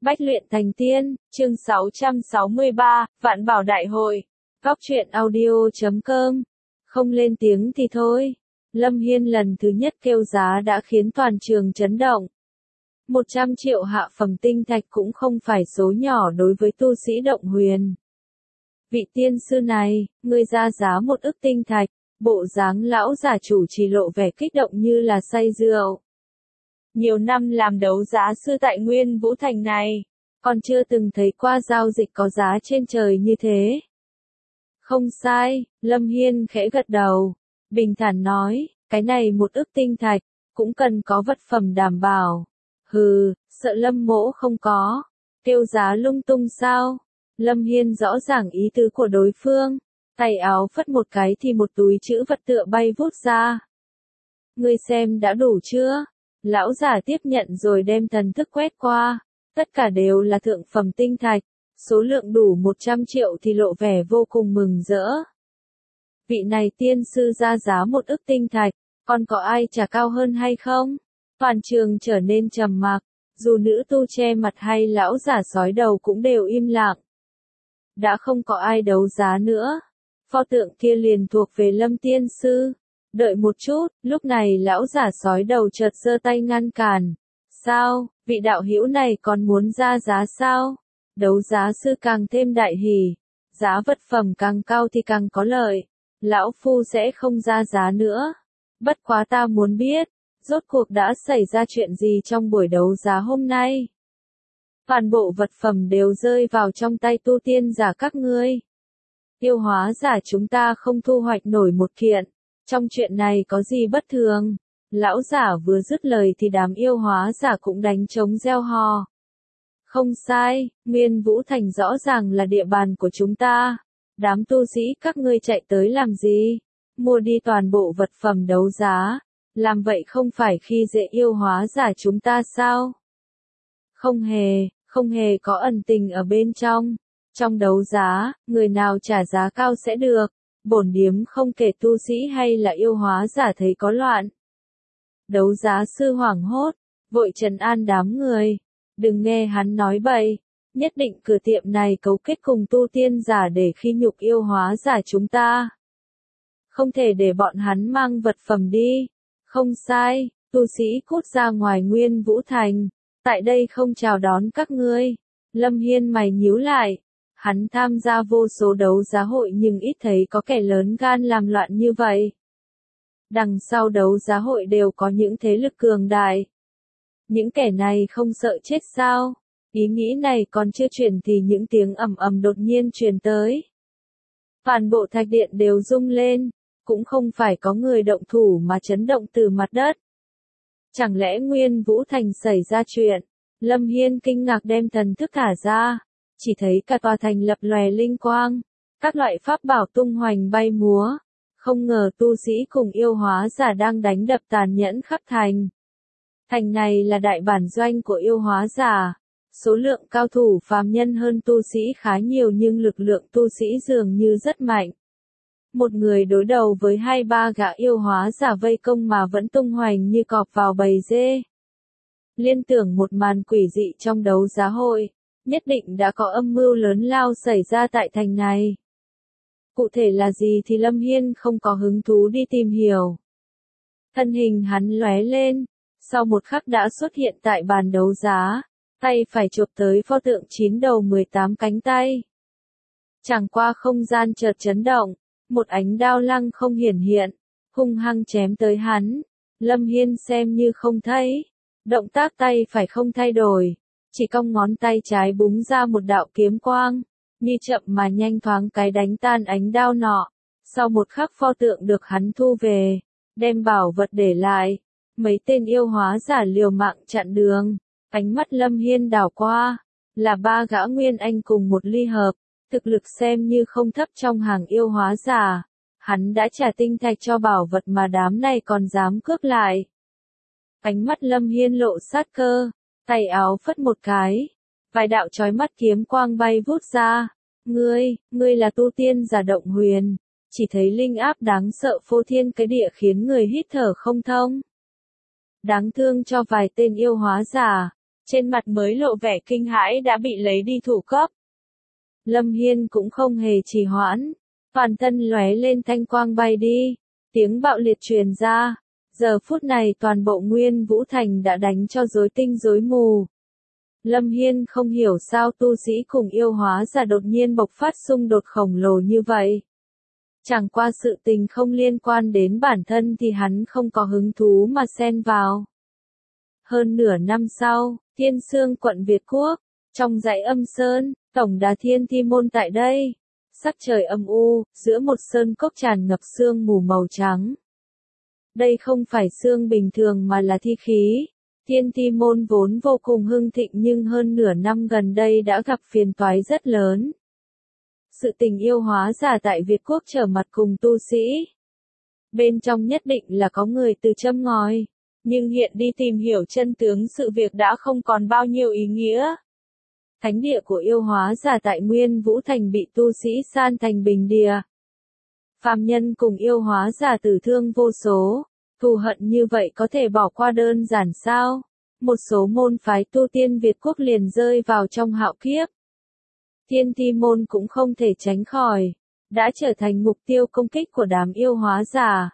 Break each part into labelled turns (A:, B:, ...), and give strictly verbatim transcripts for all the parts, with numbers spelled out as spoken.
A: Bách luyện thành tiên, chương sáu trăm sáu mươi ba, Vạn Bảo Đại Hội. Góc truyện audio chấm com. Không lên tiếng thì thôi. Lâm Hiên lần thứ nhất kêu giá đã khiến toàn trường chấn động. một trăm triệu hạ phẩm tinh thạch cũng không phải số nhỏ đối với tu sĩ động huyền. Vị tiên sư này, ngươi ra giá một ức tinh thạch, bộ dáng lão giả chủ trì lộ vẻ kích động như là say rượu. Nhiều năm làm đấu giá sư tại Nguyên Vũ Thành này, còn chưa từng thấy qua giao dịch có giá trên trời như thế. Không sai, Lâm Hiên khẽ gật đầu, bình thản nói, cái này một ức tinh thạch, cũng cần có vật phẩm đảm bảo. Hừ, sợ Lâm mỗ không có, kêu giá lung tung sao? Lâm Hiên rõ ràng ý tứ của đối phương, tay áo phất một cái thì một túi trữ vật tựa bay vút ra. Ngươi xem đã đủ chưa? Lão giả tiếp nhận rồi đem thần thức quét qua, tất cả đều là thượng phẩm tinh thạch, số lượng đủ một trăm triệu thì lộ vẻ vô cùng mừng rỡ. Vị này tiên sư ra giá một ức tinh thạch, còn có ai trả cao hơn hay không? Toàn trường trở nên trầm mặc, dù nữ tu che mặt hay lão giả sói đầu cũng đều im lặng. Đã không có ai đấu giá nữa, pho tượng kia liền thuộc về Lâm tiên sư. Đợi một chút, lúc này lão giả sói đầu chợt giơ tay ngăn cản. Sao, vị đạo hữu này còn muốn ra giá sao? Đấu giá sư càng thêm đại hỉ, giá vật phẩm càng cao thì càng có lợi. Lão phu sẽ không ra giá nữa. Bất quá ta muốn biết, rốt cuộc đã xảy ra chuyện gì trong buổi đấu giá hôm nay? Toàn bộ vật phẩm đều rơi vào trong tay tu tiên giả các ngươi. Yêu hóa giả chúng ta không thu hoạch nổi một kiện. Trong chuyện này có gì bất thường? Lão giả vừa dứt lời thì đám yêu hóa giả cũng đánh trống reo hò. Không sai, Nguyên Vũ Thành rõ ràng là địa bàn của chúng ta. Đám tu sĩ các ngươi chạy tới làm gì? Mua đi toàn bộ vật phẩm đấu giá. Làm vậy không phải khi dễ yêu hóa giả chúng ta sao? Không hề, không hề có ẩn tình ở bên trong. Trong đấu giá, người nào trả giá cao sẽ được. Bổn điếm không kể tu sĩ hay là yêu hóa giả thấy có loạn. Đấu giá sư hoảng hốt, vội trấn an đám người. Đừng nghe hắn nói bậy, nhất định cửa tiệm này cấu kết cùng tu tiên giả để khi nhục yêu hóa giả chúng ta. Không thể để bọn hắn mang vật phẩm đi. Không sai, tu sĩ cút ra ngoài Nguyên Vũ Thành, tại đây không chào đón các ngươi. Lâm Hiên mày nhíu lại. Hắn tham gia vô số đấu giá hội nhưng ít thấy có kẻ lớn gan làm loạn như vậy. Đằng sau đấu giá hội đều có những thế lực cường đại. Những kẻ này không sợ chết sao? Ý nghĩ này còn chưa truyền thì những tiếng ầm ầm đột nhiên truyền tới. Toàn bộ thạch điện đều rung lên, cũng không phải có người động thủ mà chấn động từ mặt đất. Chẳng lẽ Nguyên Vũ Thành xảy ra chuyện? Lâm Hiên kinh ngạc đem thần thức thả ra. Chỉ thấy cả tòa thành lập lòe linh quang, các loại pháp bảo tung hoành bay múa. Không ngờ tu sĩ cùng yêu hóa giả đang đánh đập tàn nhẫn khắp thành. Thành này là đại bản doanh của yêu hóa giả. Số lượng cao thủ phàm nhân hơn tu sĩ khá nhiều nhưng lực lượng tu sĩ dường như rất mạnh. Một người đối đầu với hai ba gã yêu hóa giả vây công mà vẫn tung hoành như cọp vào bầy dê. Liên tưởng một màn quỷ dị trong đấu giá hội. Nhất định đã có âm mưu lớn lao xảy ra tại thành này. Cụ thể là gì thì Lâm Hiên không có hứng thú đi tìm hiểu. Thân hình hắn lóe lên, sau một khắc đã xuất hiện tại bàn đấu giá, tay phải chụp tới pho tượng chín đầu mười tám cánh tay. Chẳng qua không gian chợt chấn động, một ánh đao lăng không hiển hiện, hung hăng chém tới hắn. Lâm Hiên xem như không thấy, động tác tay phải không thay đổi. Chỉ cong ngón tay trái búng ra một đạo kiếm quang, như chậm mà nhanh thoáng cái đánh tan ánh đao nọ. Sau một khắc pho tượng được hắn thu về, đem bảo vật để lại. Mấy tên yêu hóa giả liều mạng chặn đường, ánh mắt Lâm Hiên đảo qua, là ba gã nguyên anh cùng một ly hợp, thực lực xem như không thấp trong hàng yêu hóa giả. Hắn đã trả tinh thạch cho bảo vật mà đám này còn dám cướp lại. Ánh mắt Lâm Hiên lộ sát cơ. Tay áo phất một cái, vài đạo chói mắt kiếm quang bay vút ra. Ngươi, ngươi là tu tiên giả động huyền, chỉ thấy linh áp đáng sợ phô thiên cái địa khiến người hít thở không thông. Đáng thương cho vài tên yêu hóa giả, trên mặt mới lộ vẻ kinh hãi đã bị lấy đi thủ cấp. Lâm Hiên cũng không hề trì hoãn, toàn thân lóe lên thanh quang bay đi, tiếng bạo liệt truyền ra, giờ phút này toàn bộ Nguyên Vũ Thành đã đánh cho rối tinh rối mù. Lâm Hiên không hiểu sao tu sĩ cùng yêu hóa giả đột nhiên bộc phát xung đột khổng lồ như vậy. Chẳng qua sự tình không liên quan đến bản thân thì hắn không có hứng thú mà xen vào. Hơn nửa năm sau, Thiên Sương quận Việt Quốc, trong dãy Âm Sơn, Tổng Đà Thiên Thi Môn tại đây. Sắc trời âm u, giữa một sơn cốc tràn ngập sương mù màu trắng. Đây không phải sương bình thường mà là thi khí. Thiên Thi Môn vốn vô cùng hưng thịnh nhưng hơn nửa năm gần đây đã gặp phiền toái rất lớn. Sự tình yêu hóa giả tại Việt Quốc trở mặt cùng tu sĩ. Bên trong nhất định là có người từ châm ngòi, nhưng hiện đi tìm hiểu chân tướng sự việc đã không còn bao nhiêu ý nghĩa. Thánh địa của yêu hóa giả tại Nguyên Vũ Thành bị tu sĩ san thành bình địa. Phàm nhân cùng yêu hóa giả tử thương vô số, thù hận như vậy có thể bỏ qua đơn giản sao? Một số môn phái tu tiên Việt Quốc liền rơi vào trong hạo kiếp. Thiên Thi Môn cũng không thể tránh khỏi, đã trở thành mục tiêu công kích của đám yêu hóa giả.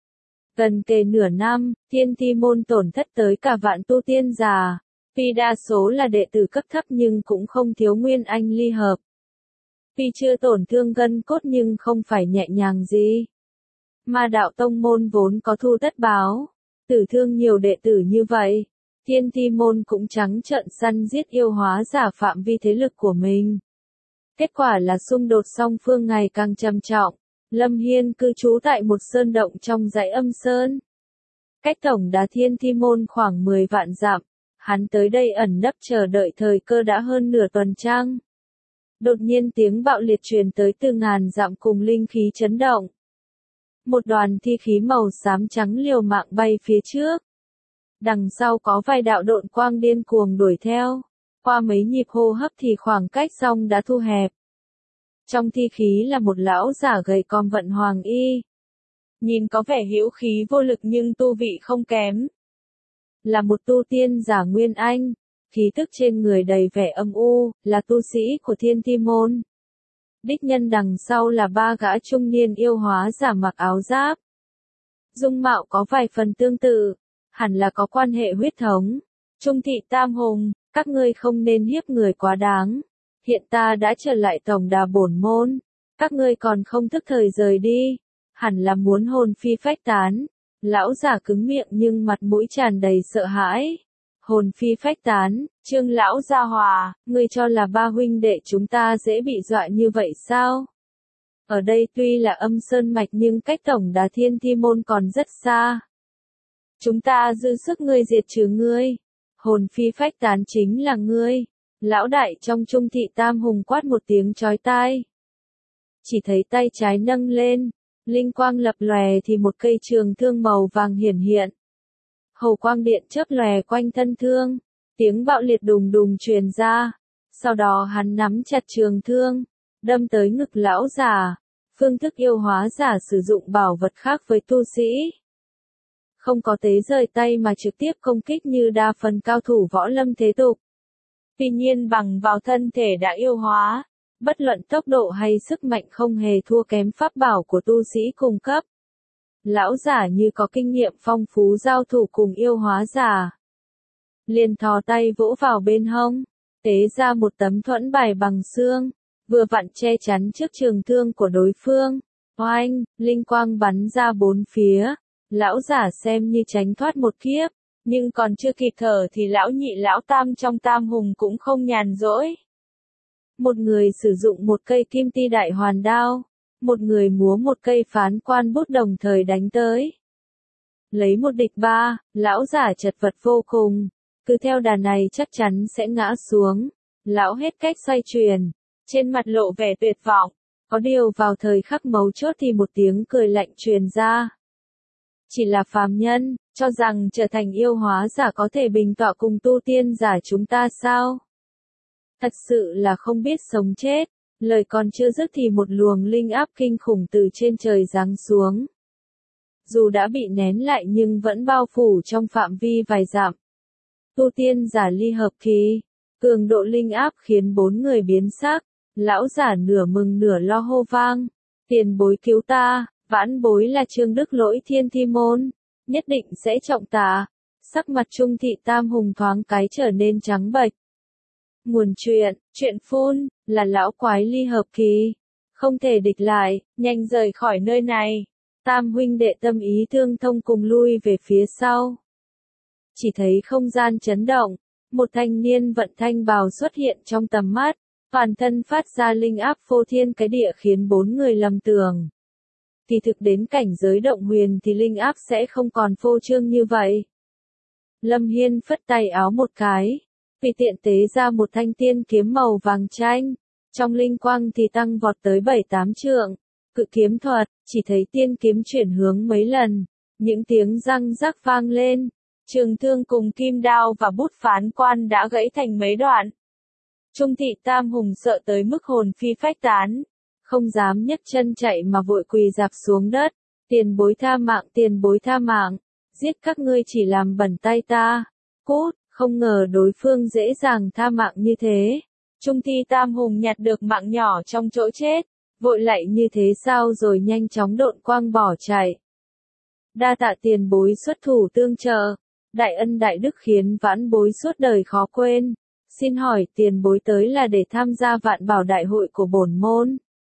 A: Gần kề nửa năm, Thiên Thi Môn tổn thất tới cả vạn tu tiên giả. Tuy đa số là đệ tử cấp thấp nhưng cũng không thiếu nguyên anh ly hợp. Tuy chưa tổn thương gân cốt nhưng không phải nhẹ nhàng gì. Ma đạo tông môn vốn có thu tất báo, tử thương nhiều đệ tử như vậy, Thiên Thi Môn cũng trắng trợn săn giết yêu hóa giả phạm vi thế lực của mình. Kết quả là xung đột song phương ngày càng trầm trọng. Lâm Hiên cư trú tại một sơn động trong dãy Âm Sơn. Cách Tổng Đà Thiên Thi Môn khoảng mười vạn dặm. Hắn tới đây ẩn nấp chờ đợi thời cơ đã hơn nửa tuần trăng. Đột nhiên tiếng bạo liệt truyền tới từ ngàn dặm cùng linh khí chấn động. Một đoàn thi khí màu xám trắng liều mạng bay phía trước. Đằng sau có vài đạo độn quang điên cuồng đuổi theo. Qua mấy nhịp hô hấp thì khoảng cách song đã thu hẹp. Trong thi khí là một lão giả gầy còm vận hoàng y. Nhìn có vẻ hữu khí vô lực nhưng tu vị không kém. Là một tu tiên giả nguyên anh, khí tức trên người đầy vẻ âm u, là tu sĩ của Thiên Thi Môn. Đích nhân đằng sau là ba gã trung niên yêu hóa giả mặc áo giáp. Dung mạo có vài phần tương tự, hẳn là có quan hệ huyết thống. Trung thị Tam Hùng, các ngươi không nên hiếp người quá đáng. Hiện ta đã trở lại Tổng Đà bổn môn, các ngươi còn không thức thời rời đi, hẳn là muốn hồn phi phách tán. Lão giả cứng miệng nhưng mặt mũi tràn đầy sợ hãi. Hồn phi phách tán, Trương lão gia hòa, ngươi cho là ba huynh đệ chúng ta dễ bị dọa như vậy sao? Ở đây tuy là Âm Sơn mạch nhưng cách Tổng Đà Thiên Thi Môn còn rất xa. Chúng ta dư sức ngươi diệt trừ ngươi. Hồn phi phách tán chính là ngươi. Lão đại trong Trung thị Tam Hùng quát một tiếng chói tai. Chỉ thấy tay trái nâng lên, linh quang lập lòe thì một cây trường thương màu vàng hiển hiện. Hầu quang điện chớp lòe quanh thân thương, tiếng bạo liệt đùng đùng truyền ra. Sau đó hắn nắm chặt trường thương, đâm tới ngực lão giả. Phương thức yêu hóa giả sử dụng bảo vật khác với tu sĩ. Không có tế rời tay mà trực tiếp công kích như đa phần cao thủ võ lâm thế tục. Tuy nhiên bằng vào thân thể đã yêu hóa, bất luận tốc độ hay sức mạnh không hề thua kém pháp bảo của tu sĩ cùng cấp. Lão giả như có kinh nghiệm phong phú giao thủ cùng yêu hóa giả. Liền thò tay vỗ vào bên hông, tế ra một tấm thuẫn bài bằng xương, vừa vặn che chắn trước trường thương của đối phương. Oanh, linh quang bắn ra bốn phía, lão giả xem như tránh thoát một kiếp. Nhưng còn chưa kịp thở thì lão nhị lão tam trong Tam Hùng cũng không nhàn rỗi. Một người sử dụng một cây kim ti đại hoàn đao, một người múa một cây phán quan bút đồng thời đánh tới. Lấy một địch ba, lão giả chật vật vô cùng, cứ theo đà này chắc chắn sẽ ngã xuống. Lão hết cách xoay chuyển, trên mặt lộ vẻ tuyệt vọng, có điều vào thời khắc mấu chốt thì một tiếng cười lạnh truyền ra. Chỉ là phàm nhân, cho rằng trở thành yêu hóa giả có thể bình tọa cùng tu tiên giả chúng ta sao? Thật sự là không biết sống chết. Lời còn chưa dứt thì một luồng linh áp kinh khủng từ trên trời giáng xuống. Dù đã bị nén lại nhưng vẫn bao phủ trong phạm vi vài dặm. tu tiên giả ly hợp kỳ, cường độ linh áp khiến bốn người biến sắc, lão giả nửa mừng nửa lo hô vang, tiền bối cứu ta, vãn bối là Trương Đức Lỗi Thiên Thi Môn, nhất định sẽ trọng tạ. Sắc mặt Trung Thị Tam Hùng thoáng cái trở nên trắng bệch. Nguồn chuyện, chuyện phun, là lão quái ly hợp kỳ, không thể địch lại, nhanh rời khỏi nơi này. Tam huynh đệ tâm ý tương thông cùng lui về phía sau. Chỉ thấy không gian chấn động, một thanh niên vận thanh bào xuất hiện trong tầm mắt, toàn thân phát ra linh áp phô thiên cái địa khiến bốn người lầm tưởng. Kỳ thực đến cảnh giới động huyền thì linh áp sẽ không còn phô trương như vậy. Lâm Hiên phất tay áo một cái, vì tiện tế ra một thanh tiên kiếm màu vàng chanh, trong linh quang thì tăng vọt tới bảy tám trượng, cự kiếm thuật, chỉ thấy tiên kiếm chuyển hướng mấy lần, những tiếng răng rắc vang lên, trường thương cùng kim đao và bút phán quan đã gãy thành mấy đoạn. Trung Thị Tam Hùng sợ tới mức hồn phi phách tán, không dám nhấc chân chạy mà vội quỳ rạp xuống đất, tiền bối tha mạng, tiền bối tha mạng, giết các ngươi chỉ làm bẩn tay ta, cút, không ngờ đối phương dễ dàng tha mạng như thế. Trung Thị Tam Hùng nhặt được mạng nhỏ trong chỗ chết, vội lạy như thế sao rồi nhanh chóng độn quang bỏ chạy. Đa tạ tiền bối xuất thủ tương trợ, đại ân đại đức khiến vãn bối suốt đời khó quên. Xin hỏi tiền bối tới là để tham gia vạn bảo đại hội của bổn môn.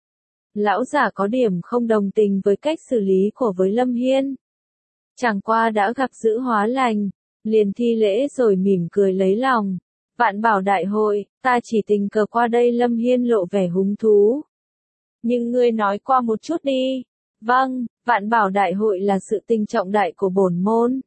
A: Lão giả có điểm không đồng tình với cách xử lý của với Lâm Hiên. Chẳng qua đã gặp giữ hóa lành, liền thi lễ rồi mỉm cười lấy lòng. Vạn bảo đại hội, ta chỉ tình cờ qua đây. Lâm Hiên lộ vẻ hứng thú. Nhưng ngươi nói qua một chút đi. Vâng, vạn bảo đại hội là sự tình trọng đại của bổn môn.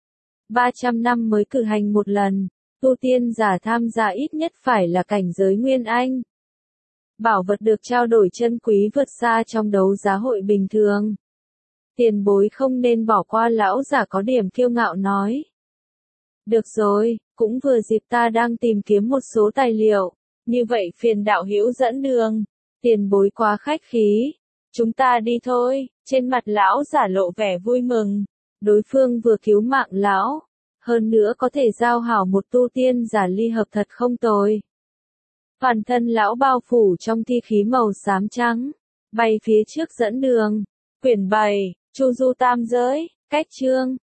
A: ba trăm năm mới cử hành một lần, tu tiên giả tham gia ít nhất phải là cảnh giới Nguyên Anh. Bảo vật được trao đổi chân quý vượt xa trong đấu giá hội bình thường. Tiền bối không nên bỏ qua, lão giả có điểm kiêu ngạo nói. Được rồi, cũng vừa dịp ta đang tìm kiếm một số tài liệu, như vậy phiền đạo hữu dẫn đường. Tiền bối quá khách khí, chúng ta đi thôi. Trên mặt lão giả lộ vẻ vui mừng, đối phương vừa cứu mạng lão, hơn nữa có thể giao hảo một tu tiên giả ly hợp thật không tồi. Toàn thân lão bao phủ trong thi khí màu xám trắng, bay phía trước dẫn đường. Quyển bảy, Chu Du Tam Giới, cách chương